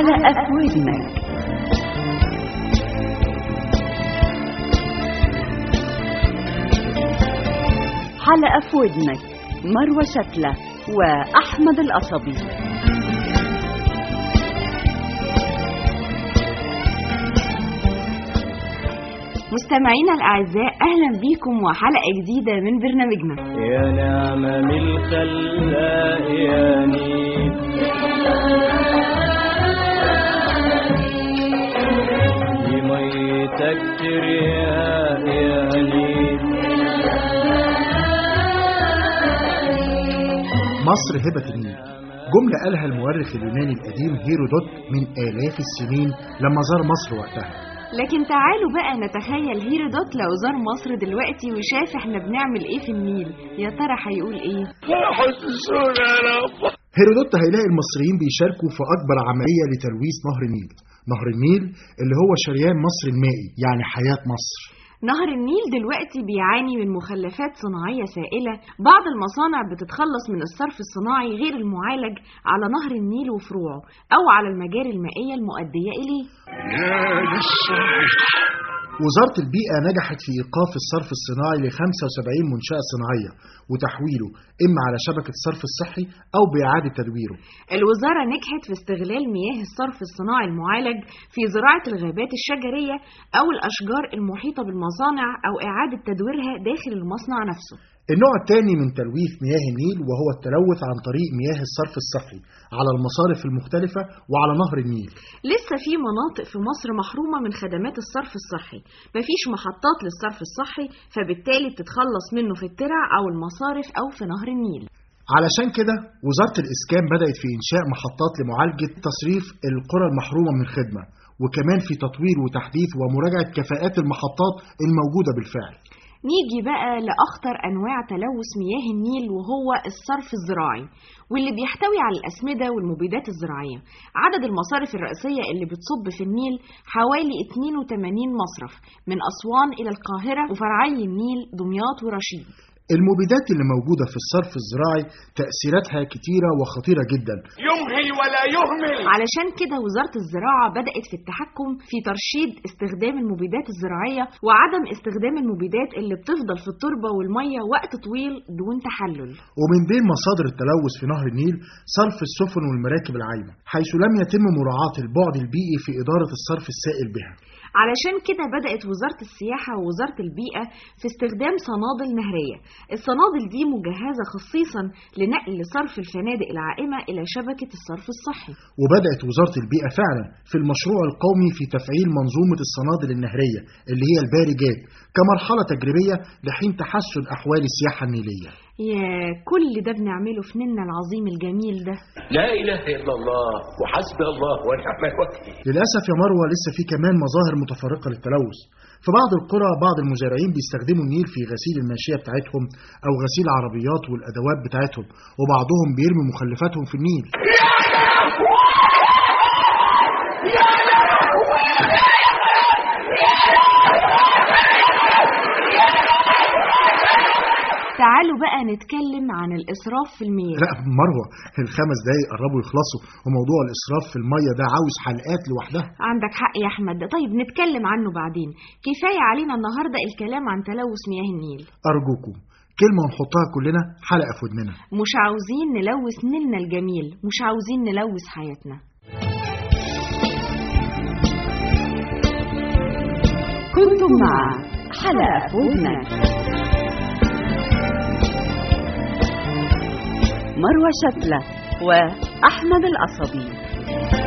حلقة في ودنك. حلقة في ودنك، مروة شتلة وأحمد القصبي. مستمعينا الأعزاء، أهلا بكم وحلقة جديدة من برنامجنا يا نعمة من الخلاق يا نيل، لميتك ترياق يا نيل. مصر هبة النيل، جملة قالها المؤرخ اليوناني القديم هيرودوت من آلاف السنين لما زار مصر وقتها. لكن تعالوا بقى نتخيل هيرودوت لو زار مصر دلوقتي وشاف احنا بنعمل ايه في النيل، يا ترى هيقول ايه؟ هيرودوت هيلاقي المصريين بيشاركوا في أكبر عملية لتلويث نهر النيل. نهر النيل اللي هو شريان مصر المائي، يعني حياة مصر. نهر النيل دلوقتي بيعاني من مخلفات صناعية سائلة. بعض المصانع بتتخلص من الصرف الصناعي غير المعالج على نهر النيل وفروعه أو على المجاري المائية المؤدية إليه. وزارة البيئة نجحت في إيقاف الصرف الصناعي ل 75 منشأة صناعية وتحويله إما على شبكة الصرف الصحي أو بإعادة تدويره. الوزارة نجحت في استغلال مياه الصرف الصناعي المعالج في زراعة الغابات الشجرية أو الأشجار المحيطة بالمصانع أو إعادة تدويرها داخل المصنع نفسه. النوع الثاني من تلويث مياه النيل وهو التلوث عن طريق مياه الصرف الصحي على المصارف المختلفة وعلى نهر النيل. لسه في مناطق في مصر محرومة من خدمات الصرف الصحي، مفيش محطات للصرف الصحي، فبالتالي بتتخلص منه في الترع أو المصارف أو في نهر النيل. علشان كده وزارة الإسكان بدأت في إنشاء محطات لمعالجة تصريف القرى المحرومة من خدمة، وكمان في تطوير وتحديث ومراجعة كفاءات المحطات الموجودة بالفعل. نيجي بقى لأخطر أنواع تلوث مياه النيل وهو الصرف الزراعي، واللي بيحتوي على الأسمدة والمبيدات الزراعية. عدد المصارف الرئيسية اللي بتصب في النيل حوالي 82 مصرف، من أسوان إلى القاهرة وفرعي النيل دمياط ورشيد. المبيدات اللي موجودة في الصرف الزراعي تأثيراتها كتيرة وخطيرة جدا، يمهل ولا يهمل. علشان كده وزارة الزراعة بدأت في التحكم في ترشيد استخدام المبيدات الزراعية وعدم استخدام المبيدات اللي بتفضل في التربة والمية وقت طويل دون تحلل. ومن بين مصادر التلوث في نهر النيل صرف السفن والمراكب العايمة، حيث لم يتم مراعاة البعد البيئي في إدارة الصرف السائل بها. علشان كده بدأت وزارة السياحة ووزارة البيئة في استخدام صنادل نهرية. الصنادل دي مجهزة خصيصا لنقل صرف الفنادق العائمة إلى شبكة الصرف الصحي. وبدأت وزارة البيئة فعلا في المشروع القومي في تفعيل منظومة الصنادل النهرية اللي هي البارجات كمرحلة تجريبية لحين تحسن أحوال السياحة النيلية. يا كل ده بنعمله في نيلنا العظيم الجميل ده. لا إله إلا الله وحسبي الله ونعم الوكيل. للأسف يا مروة لسه في كمان مظاهر متفرقة للتلوث. في بعض القرى بعض المزارعين بيستخدموا النيل في غسيل الماشية بتاعتهم أو غسيل العربيات والأدوات بتاعتهم، وبعضهم بيرمي مخلفاتهم في النيل. تعالوا بقى نتكلم عن الإسراف في المياه. لا مروة، ال5 دقايق قربوا يخلصوا، وموضوع الإسراف في المية ده عاوز حلقات لوحدها. عندك حق يا أحمد. طيب نتكلم عنه بعدين، كفاية علينا النهاردة الكلام عن تلوث مياه النيل. أرجوكم كلمة ونحطها كلنا حلقة في ودننا. مش عاوزين نلوث نيلنا الجميل، مش عاوزين نلوث حياتنا. كنتم مع حلقة في ودنك، مروة شتلة وأحمد القصبي.